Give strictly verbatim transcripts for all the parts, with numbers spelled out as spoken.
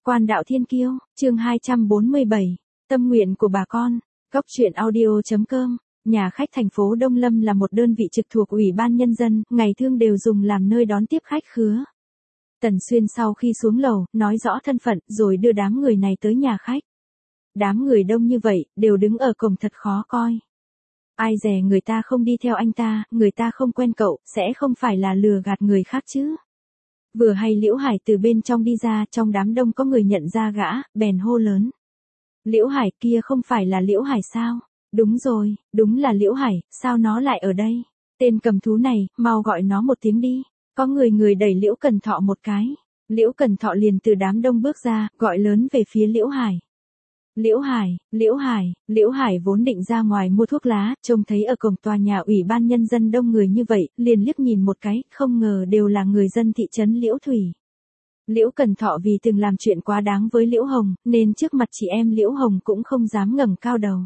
Quan đạo thiên kiêu, chương hai trăm bốn mươi bảy, tâm nguyện của bà con. Góc truyện audio.com. Nhà khách thành phố Đông Lâm là một đơn vị trực thuộc Ủy ban Nhân dân, ngày thường đều dùng làm nơi đón tiếp khách khứa. Tần Xuyên sau khi xuống lầu, nói rõ thân phận, rồi đưa đám người này tới nhà khách. Đám người đông như vậy, đều đứng ở cổng thật khó coi. Ai dè người ta không đi theo anh ta, người ta không quen cậu, sẽ không phải là lừa gạt người khác chứ. Vừa hay Liễu Hải từ bên trong đi ra, trong đám đông có người nhận ra gã, bèn hô lớn. Liễu Hải kia không phải là Liễu Hải sao? Đúng rồi, đúng là Liễu Hải, sao nó lại ở đây? Tên cầm thú này, mau gọi nó một tiếng đi. Có người người đẩy Liễu Cần Thọ một cái. Liễu Cần Thọ liền từ đám đông bước ra, gọi lớn về phía Liễu Hải. Liễu Hải, Liễu Hải, Liễu Hải vốn định ra ngoài mua thuốc lá, trông thấy ở cổng tòa nhà Ủy ban Nhân dân đông người như vậy, liền liếc nhìn một cái, không ngờ đều là người dân thị trấn Liễu Thủy. Liễu Cần Thọ vì từng làm chuyện quá đáng với Liễu Hồng, nên trước mặt chị em Liễu Hồng cũng không dám ngẩng cao đầu.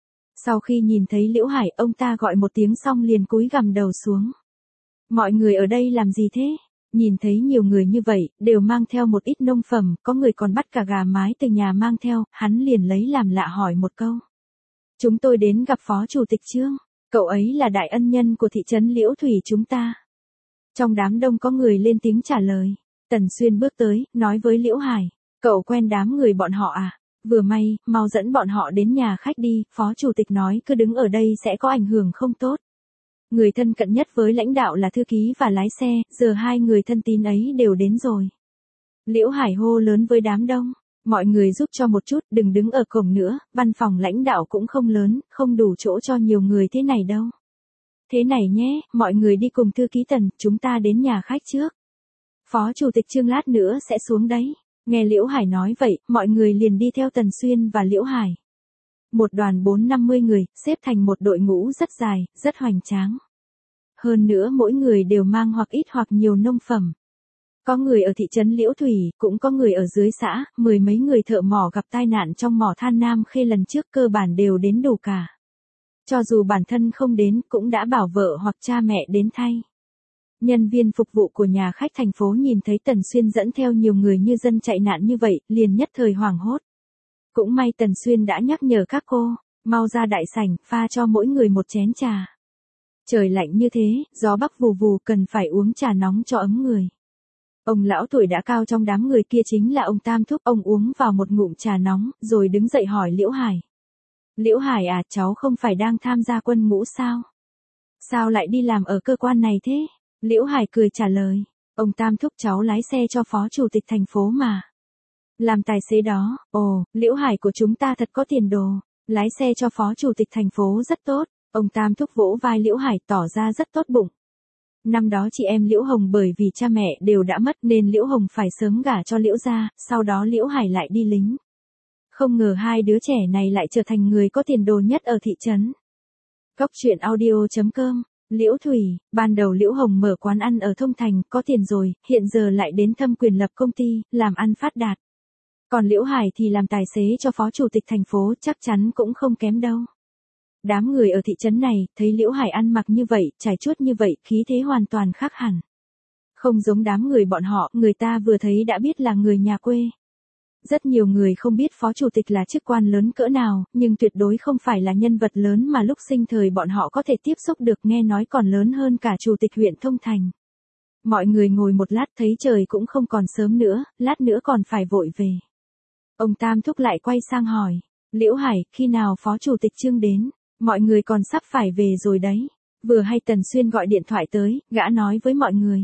Sau khi nhìn thấy Liễu Hải, ông ta gọi một tiếng xong liền cúi gằm đầu xuống. Mọi người ở đây làm gì thế? Nhìn thấy nhiều người như vậy, đều mang theo một ít nông phẩm, có người còn bắt cả gà mái từ nhà mang theo, hắn liền lấy làm lạ hỏi một câu. Chúng tôi đến gặp Phó Chủ tịch Trương, cậu ấy là đại ân nhân của thị trấn Liễu Thủy chúng ta. Trong đám đông có người lên tiếng trả lời. Tần Xuyên bước tới, nói với Liễu Hải, cậu quen đám người bọn họ à? Vừa may, mau dẫn bọn họ đến nhà khách đi, Phó Chủ tịch nói cứ đứng ở đây sẽ có ảnh hưởng không tốt. Người thân cận nhất với lãnh đạo là thư ký và lái xe, giờ hai người thân tín ấy đều đến rồi. Liễu Hải hô lớn với đám đông, mọi người giúp cho một chút, đừng đứng ở cổng nữa, văn phòng lãnh đạo cũng không lớn, không đủ chỗ cho nhiều người thế này đâu. Thế này nhé, mọi người đi cùng thư ký Tần, chúng ta đến nhà khách trước. Phó Chủ tịch Trương lát nữa sẽ xuống đấy. Nghe Liễu Hải nói vậy, mọi người liền đi theo Tần Xuyên và Liễu Hải. Một đoàn bốn năm mươi người, xếp thành một đội ngũ rất dài, rất hoành tráng. Hơn nữa mỗi người đều mang hoặc ít hoặc nhiều nông phẩm. Có người ở thị trấn Liễu Thủy, cũng có người ở dưới xã, mười mấy người thợ mỏ gặp tai nạn trong mỏ than Nam Khê lần trước cơ bản đều đến đủ cả. Cho dù bản thân không đến, cũng đã bảo vợ hoặc cha mẹ đến thay. Nhân viên phục vụ của nhà khách thành phố nhìn thấy Tần Xuyên dẫn theo nhiều người như dân chạy nạn như vậy, liền nhất thời hoảng hốt. Cũng may Tần Xuyên đã nhắc nhở các cô, mau ra đại sảnh, pha cho mỗi người một chén trà. Trời lạnh như thế, gió bắc vù vù cần phải uống trà nóng cho ấm người. Ông lão tuổi đã cao trong đám người kia chính là ông Tam Thúc, ông uống vào một ngụm trà nóng, rồi đứng dậy hỏi Liễu Hải. Liễu Hải à, cháu không phải đang tham gia quân ngũ sao? Sao lại đi làm ở cơ quan này thế? Liễu Hải cười trả lời, ông Tam Thúc cháu lái xe cho Phó Chủ tịch thành phố mà. Làm tài xế đó, ồ, Liễu Hải của chúng ta thật có tiền đồ, lái xe cho Phó Chủ tịch thành phố rất tốt, ông Tam Thúc vỗ vai Liễu Hải tỏ ra rất tốt bụng. Năm đó chị em Liễu Hồng bởi vì cha mẹ đều đã mất nên Liễu Hồng phải sớm gả cho Liễu gia, sau đó Liễu Hải lại đi lính. Không ngờ hai đứa trẻ này lại trở thành người có tiền đồ nhất ở thị trấn. Góc truyện audio.com. Liễu Thủy, ban đầu Liễu Hồng mở quán ăn ở Thông Thành, có tiền rồi, hiện giờ lại đến Thâm Quyền lập công ty, làm ăn phát đạt. Còn Liễu Hải thì làm tài xế cho Phó Chủ tịch thành phố, chắc chắn cũng không kém đâu. Đám người ở thị trấn này, thấy Liễu Hải ăn mặc như vậy, trải chuốt như vậy, khí thế hoàn toàn khác hẳn. Không giống đám người bọn họ, người ta vừa thấy đã biết là người nhà quê. Rất nhiều người không biết Phó Chủ tịch là chức quan lớn cỡ nào, nhưng tuyệt đối không phải là nhân vật lớn mà lúc sinh thời bọn họ có thể tiếp xúc được, nghe nói còn lớn hơn cả Chủ tịch huyện Thông Thành. Mọi người ngồi một lát thấy trời cũng không còn sớm nữa, lát nữa còn phải vội về. Ông Tam Thúc lại quay sang hỏi, Liễu Hải, khi nào Phó Chủ tịch Trương đến? Mọi người còn sắp phải về rồi đấy. Vừa hay Tần Xuyên gọi điện thoại tới, gã nói với mọi người.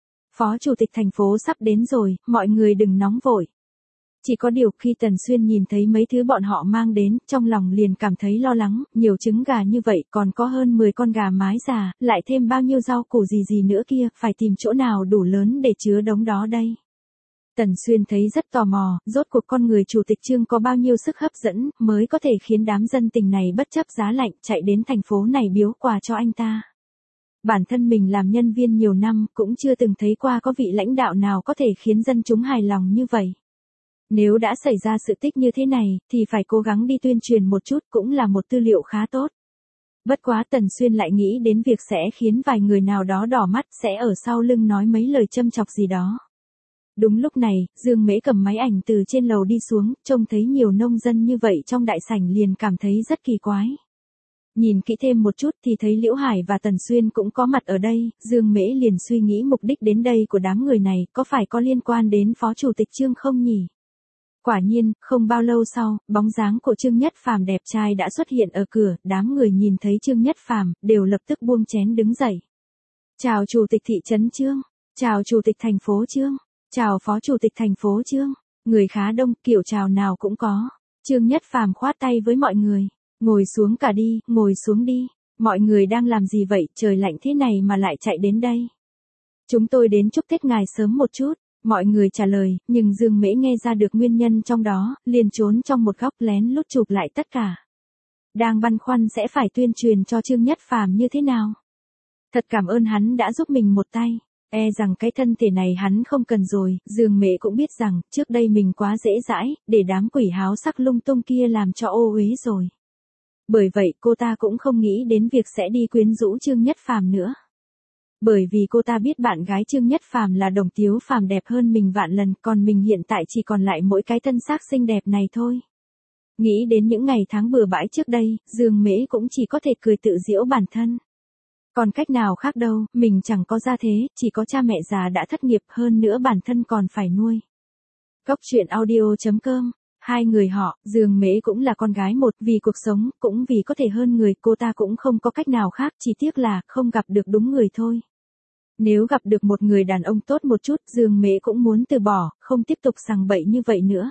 Phó Chủ tịch thành phố sắp đến rồi, mọi người đừng nóng vội. Chỉ có điều khi Tần Xuyên nhìn thấy mấy thứ bọn họ mang đến, trong lòng liền cảm thấy lo lắng, nhiều trứng gà như vậy, còn có hơn mười con gà mái già, lại thêm bao nhiêu rau củ gì gì nữa kia, phải tìm chỗ nào đủ lớn để chứa đống đó đây. Tần Xuyên thấy rất tò mò, rốt cuộc con người Chủ tịch Trương có bao nhiêu sức hấp dẫn, mới có thể khiến đám dân tình này bất chấp giá lạnh, chạy đến thành phố này biếu quà cho anh ta. Bản thân mình làm nhân viên nhiều năm, cũng chưa từng thấy qua có vị lãnh đạo nào có thể khiến dân chúng hài lòng như vậy. Nếu đã xảy ra sự tích như thế này, thì phải cố gắng đi tuyên truyền một chút, cũng là một tư liệu khá tốt. Bất quá Tần Xuyên lại nghĩ đến việc sẽ khiến vài người nào đó đỏ mắt, sẽ ở sau lưng nói mấy lời châm chọc gì đó. Đúng lúc này, Dương Mễ cầm máy ảnh từ trên lầu đi xuống, trông thấy nhiều nông dân như vậy trong đại sảnh liền cảm thấy rất kỳ quái. Nhìn kỹ thêm một chút thì thấy Liễu Hải và Tần Xuyên cũng có mặt ở đây, Dương Mễ liền suy nghĩ mục đích đến đây của đám người này có phải có liên quan đến Phó Chủ tịch Trương không nhỉ? Quả nhiên, không bao lâu sau, bóng dáng của Trương Nhất Phàm đẹp trai đã xuất hiện ở cửa, đám người nhìn thấy Trương Nhất Phàm đều lập tức buông chén đứng dậy. Chào Chủ tịch thị trấn Trương, chào Chủ tịch thành phố Trương, chào Phó Chủ tịch thành phố Trương, người khá đông, kiểu chào nào cũng có. Trương Nhất Phàm khoát tay với mọi người, ngồi xuống cả đi, ngồi xuống đi, mọi người đang làm gì vậy, trời lạnh thế này mà lại chạy đến đây. Chúng tôi đến chúc Tết ngài sớm một chút. Mọi người trả lời, nhưng Dương Mễ nghe ra được nguyên nhân trong đó, liền trốn trong một góc lén lút chụp lại tất cả. Đang băn khoăn sẽ phải tuyên truyền cho Trương Nhất Phàm như thế nào. Thật cảm ơn hắn đã giúp mình một tay, e rằng cái thân thể này hắn không cần rồi, Dương Mễ cũng biết rằng, trước đây mình quá dễ dãi, để đám quỷ háo sắc lung tung kia làm cho ô uế rồi. Bởi vậy cô ta cũng không nghĩ đến việc sẽ đi quyến rũ Trương Nhất Phàm nữa. Bởi vì cô ta biết bạn gái Trương Nhất Phàm là Đồng Tiếu Phàm đẹp hơn mình vạn lần, còn mình hiện tại chỉ còn lại mỗi cái thân xác xinh đẹp này thôi. Nghĩ đến những ngày tháng bừa bãi trước đây, Dương Mễ cũng chỉ có thể cười tự giễu bản thân. Còn cách nào khác đâu, mình chẳng có gia thế, chỉ có cha mẹ già đã thất nghiệp, hơn nữa bản thân còn phải nuôi. Góc truyện audio chấm com. Hai người họ, Dương Mễ cũng là con gái một, vì cuộc sống, cũng vì có thể hơn người, cô ta cũng không có cách nào khác, chỉ tiếc là, không gặp được đúng người thôi. Nếu gặp được một người đàn ông tốt một chút, Dương Mễ cũng muốn từ bỏ, không tiếp tục sằng bậy như vậy nữa.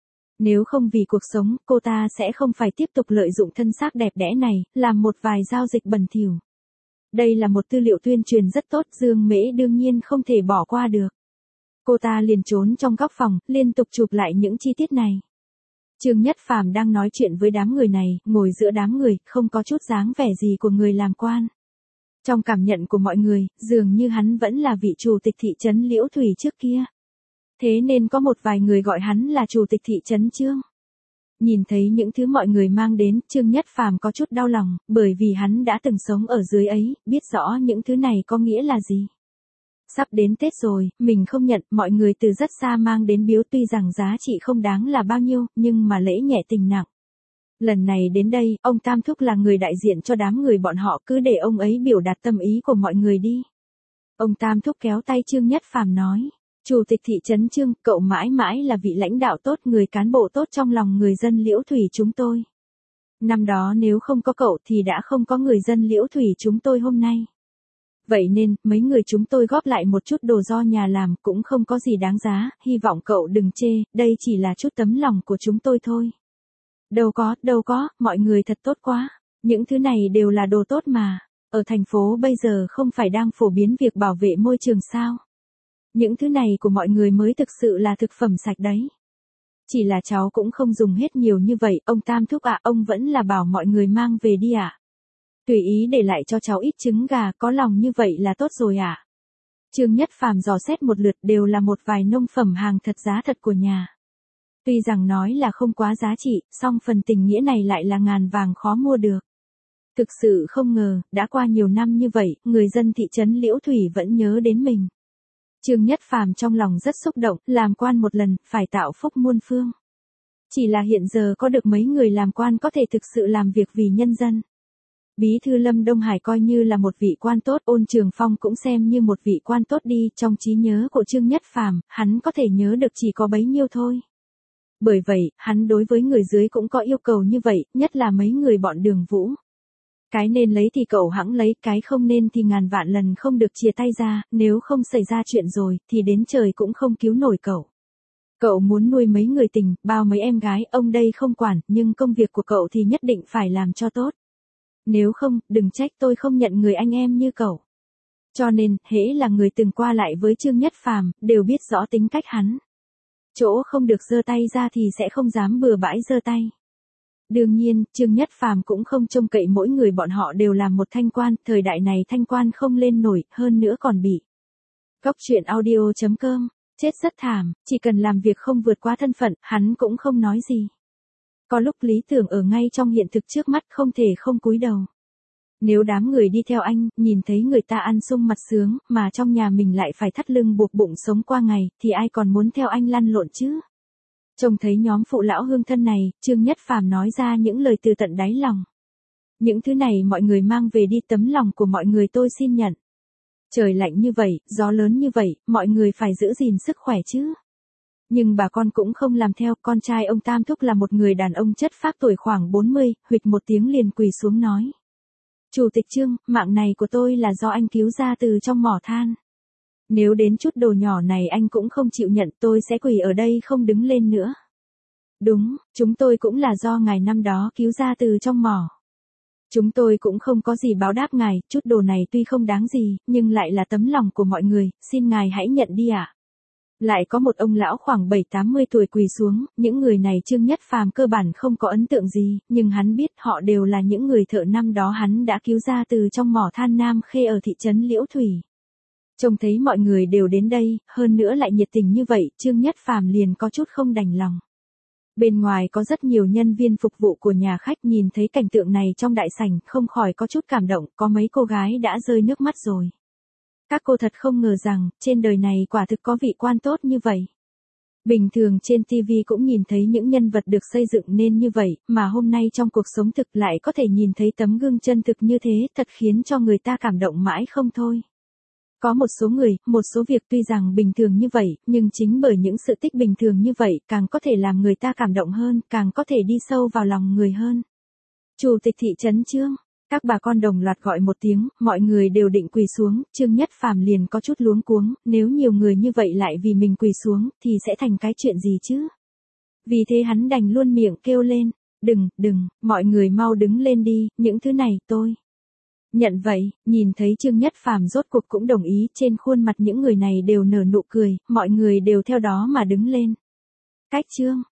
Nếu không vì cuộc sống, cô ta sẽ không phải tiếp tục lợi dụng thân xác đẹp đẽ này, làm một vài giao dịch bẩn thỉu. Đây là một tư liệu tuyên truyền rất tốt, Dương Mễ đương nhiên không thể bỏ qua được. Cô ta liền trốn trong góc phòng, liên tục chụp lại những chi tiết này. Trương Nhất Phàm đang nói chuyện với đám người này, ngồi giữa đám người, không có chút dáng vẻ gì của người làm quan. Trong cảm nhận của mọi người, dường như hắn vẫn là vị chủ tịch thị trấn Liễu Thủy trước kia. Thế nên có một vài người gọi hắn là chủ tịch thị trấn Trương. Nhìn thấy những thứ mọi người mang đến, Trương Nhất Phàm có chút đau lòng, bởi vì hắn đã từng sống ở dưới ấy, biết rõ những thứ này có nghĩa là gì. Sắp đến Tết rồi, mình không nhận, mọi người từ rất xa mang đến biếu, tuy rằng giá trị không đáng là bao nhiêu, nhưng mà lễ nhẹ tình nặng. Lần này đến đây, ông Tam Thúc là người đại diện cho đám người bọn họ, cứ để ông ấy biểu đạt tâm ý của mọi người đi. Ông Tam Thúc kéo tay Trương Nhất Phàm nói, Chủ tịch thị trấn Trương, cậu mãi mãi là vị lãnh đạo tốt, người cán bộ tốt trong lòng người dân Liễu Thủy chúng tôi. Năm đó nếu không có cậu thì đã không có người dân Liễu Thủy chúng tôi hôm nay. Vậy nên, mấy người chúng tôi góp lại một chút đồ do nhà làm, cũng không có gì đáng giá, hy vọng cậu đừng chê, đây chỉ là chút tấm lòng của chúng tôi thôi. Đâu có, đâu có, mọi người thật tốt quá, những thứ này đều là đồ tốt mà, ở thành phố bây giờ không phải đang phổ biến việc bảo vệ môi trường sao. Những thứ này của mọi người mới thực sự là thực phẩm sạch đấy. Chỉ là cháu cũng không dùng hết nhiều như vậy, ông Tam Thúc ạ, ông vẫn là bảo mọi người mang về đi ạ. Tùy ý để lại cho cháu ít trứng gà, có lòng như vậy là tốt rồi ạ. Trương Nhất Phàm dò xét một lượt, đều là một vài nông phẩm hàng thật giá thật của nhà. Tuy rằng nói là không quá giá trị, song phần tình nghĩa này lại là ngàn vàng khó mua được. Thực sự không ngờ, đã qua nhiều năm như vậy, người dân thị trấn Liễu Thủy vẫn nhớ đến mình. Trương Nhất Phàm trong lòng rất xúc động, làm quan một lần, phải tạo phúc muôn phương. Chỉ là hiện giờ có được mấy người làm quan có thể thực sự làm việc vì nhân dân. Bí thư Lâm Đông Hải coi như là một vị quan tốt, Ôn Trường Phong cũng xem như một vị quan tốt đi, trong trí nhớ của Trương Nhất Phàm, hắn có thể nhớ được chỉ có bấy nhiêu thôi. Bởi vậy, hắn đối với người dưới cũng có yêu cầu như vậy, nhất là mấy người bọn Đường Vũ. Cái nên lấy thì cậu hẵng lấy, cái không nên thì ngàn vạn lần không được chia tay ra, nếu không xảy ra chuyện rồi, thì đến trời cũng không cứu nổi cậu. Cậu muốn nuôi mấy người tình, bao mấy em gái, ông đây không quản, nhưng công việc của cậu thì nhất định phải làm cho tốt. Nếu không, đừng trách tôi không nhận người anh em như cậu. Cho nên, hễ là người từng qua lại với Trương Nhất Phàm, đều biết rõ tính cách hắn. Chỗ không được giơ tay ra thì sẽ không dám bừa bãi giơ tay. Đương nhiên, Trương Nhất Phàm cũng không trông cậy mỗi người bọn họ đều làm một thanh quan, thời đại này thanh quan không lên nổi, hơn nữa còn bị. Góc truyện audio chấm com, chết rất thảm, chỉ cần làm việc không vượt qua thân phận, hắn cũng không nói gì. Có lúc lý tưởng ở ngay trong hiện thực trước mắt, không thể không cúi đầu. Nếu đám người đi theo anh, nhìn thấy người ta ăn sung mặt sướng, mà trong nhà mình lại phải thắt lưng buộc bụng sống qua ngày, thì ai còn muốn theo anh lăn lộn chứ? Trông thấy nhóm phụ lão hương thân này, Trương Nhất Phàm nói ra những lời từ tận đáy lòng. Những thứ này mọi người mang về đi, tấm lòng của mọi người tôi xin nhận. Trời lạnh như vậy, gió lớn như vậy, mọi người phải giữ gìn sức khỏe chứ. Nhưng bà con cũng không làm theo, con trai ông Tam Thúc là một người đàn ông chất phác tuổi khoảng bốn mươi, huỵch một tiếng liền quỳ xuống nói. Chủ tịch Trương, mạng này của tôi là do anh cứu ra từ trong mỏ than. Nếu đến chút đồ nhỏ này anh cũng không chịu nhận, tôi sẽ quỳ ở đây không đứng lên nữa. Đúng, chúng tôi cũng là do ngài năm đó cứu ra từ trong mỏ. Chúng tôi cũng không có gì báo đáp ngài, chút đồ này tuy không đáng gì, nhưng lại là tấm lòng của mọi người, xin ngài hãy nhận đi ạ. Lại có một ông lão khoảng bảy tám mươi tuổi quỳ xuống, những người này Trương Nhất Phàm cơ bản không có ấn tượng gì, nhưng hắn biết họ đều là những người thợ năm đó hắn đã cứu ra từ trong mỏ than Nam Khê ở thị trấn Liễu Thủy. Trông thấy mọi người đều đến đây, hơn nữa lại nhiệt tình như vậy, Trương Nhất Phàm liền có chút không đành lòng. Bên ngoài có rất nhiều nhân viên phục vụ của nhà khách nhìn thấy cảnh tượng này trong đại sảnh, không khỏi có chút cảm động, có mấy cô gái đã rơi nước mắt rồi. Các cô thật không ngờ rằng, trên đời này quả thực có vị quan tốt như vậy. Bình thường trên ti vi cũng nhìn thấy những nhân vật được xây dựng nên như vậy, mà hôm nay trong cuộc sống thực lại có thể nhìn thấy tấm gương chân thực như thế, thật khiến cho người ta cảm động mãi không thôi. Có một số người, một số việc tuy rằng bình thường như vậy, nhưng chính bởi những sự tích bình thường như vậy, càng có thể làm người ta cảm động hơn, càng có thể đi sâu vào lòng người hơn. Chủ tịch thị trấn Trương, các bà con đồng loạt gọi một tiếng, mọi người đều định quỳ xuống, Trương Nhất Phàm liền có chút luống cuống, nếu nhiều người như vậy lại vì mình quỳ xuống, thì sẽ thành cái chuyện gì chứ? Vì thế hắn đành luôn miệng kêu lên, đừng, đừng, mọi người mau đứng lên đi, những thứ này tôi nhận vậy. Nhìn thấy Trương Nhất Phàm rốt cuộc cũng đồng ý, trên khuôn mặt những người này đều nở nụ cười, mọi người đều theo đó mà đứng lên. Cách Trương